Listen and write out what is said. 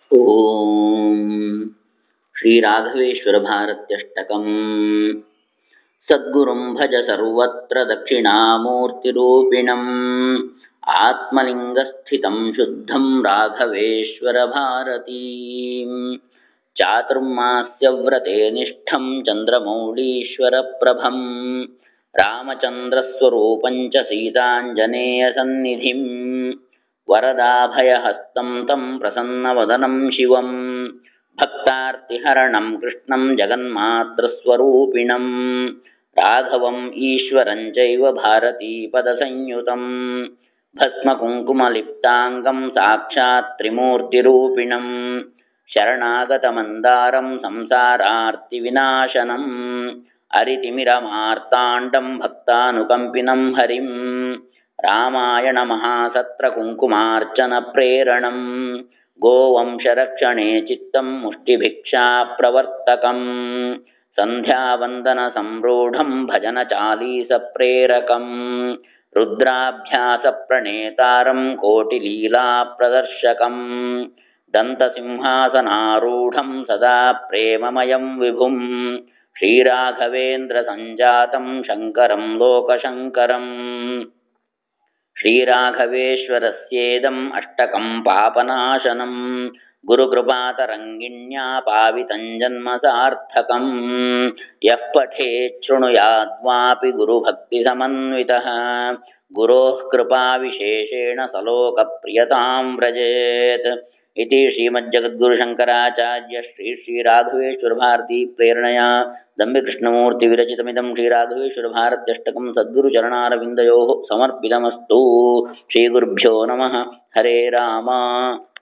ಓಂ ಶ್ರೀ ರಾಘವೇಶ್ವರ ಭಾರತ್ಯಷ್ಟಕಂ ಸದ್ಗುರುಂ ಭಜ ಸರ್ವತ್ರ ದಕ್ಷಿಣಾಮೂರ್ತಿರೂಪಿಣಂ ಆತ್ಮಲಿಂಗಸ್ಥಿತಂ ಶುದ್ಧಂ ರಾಘವೇಶ್ವರ ಭಾರತೀಂ ಚಾತುರ್ಮಾಸ್ಯ ವ್ರತೆ ನಿಷ್ಠಂ ಚಂದ್ರಮೌಳೀಶ್ವರ ಪ್ರಭಂ ರಾಮಚಂದ್ರಸ್ವರೂಪಂಚ ಸೀತಾಂಜನೇಯ ಸನ್ನಿಧಿಂ ವರದಾಭಯಹಸ್तं तं ಪ್ರಸನ್ನವದನಂ ಶಿವಂ ಭಕ್ತಾರ್ತಿಹರಣಂ ಕೃಷ್ಣಂ ಜಗನ್ಮಾತೃಸ್ವರೂಪಿಣಂ ರಾಘವಂ ಈಶ್ವರಂ ಚೈವ ಭಾರತೀಪದಸಂಯುತಂ ಭಸ್ಮಕುಂಕುಮಲಿಪ್ತಾಂಗಂ ಸಾಕ್ಷಾತ್ ತ್ರಿಮೂರ್ತಿರೂಪಿಣಂ ಶರಣಾಗತಮಂದಾರಂ ಸಂಸಾರಾರ್ತಿವಿನಾಶನಂ ಅರಿತಿಮಿರಮಾರ್ತಾಂಡಂ ಭಕ್ತಾನುಕಂಪಿನಂ ಹರಿಂ ರಾಮಾಯಣ ಮಹಾಸತ್ರ ಕುಂಕುಮಾರ್ಚನ ಪ್ರೇರಣಂ ಗೋವಂಶರಕ್ಷಣೆ ಚಿತ್ತಂ ಮುಷ್ಟಿಭಿಕ್ಷಾ ಪ್ರವರ್ತಕಂ ಸಂಧ್ಯಾವಂದನ ಸಂರೂಢಂ ಭಜನ ಚಾಲೀಸ ಪ್ರೇರಕಂ ರುದ್ರಾಭ್ಯಾಸ ಪ್ರಣೇತಾರಂ ಕೋಟಿಲೀಲಾ ಪ್ರದರ್ಶಕಂ ದಂತಸಿಂಹಾಸನಾರೂಢಂ ಸದಾ ಪ್ರೇಮಮಯಂ ವಿಭುಂ ಶ್ರೀರಾಘವೇಂದ್ರ ಸಂಜಾತಂ ಶಂಕರಂ ಲೋಕಶಂಕರಂ ಶ್ರೀರಾಘವೇಶ್ವರಸ್ಯೇದಂ ಅಷ್ಟಕಂ ಪಾಪನಾಶನಂ ಗುರುಕೃಪಾತರಂಗಿಣ್ಯಾ ಪಾವಿತಂ ಜನ್ಮ ಸಾರ್ಥಕಂ ಯಃ ಪಠೇತ್ ಶೃಣುಯಾದ್ವಾಪಿ ಗುರುಭಕ್ತಿಸಮನ್ವಿತಃ ಗುರೋಃ ಕೃಪಾವಿಶೇಷೇಣ ಸಲೋಕಪ್ರಿಯತಾಂ ವ್ರಜೇತ್ इति श्रीमज्जगद्गुरुशङ्कराचार्य श्री श्रीराघवेश्वर भारती प्रेरणया दम्बिकृष्णमूर्ति विरचितमिदं श्रीराघवेश्वर भारत्यष्टकं सद्गुरुचरणारविन्दयोः समर्पितमस्तु श्रीगुरुभ्यो नमः हरे राम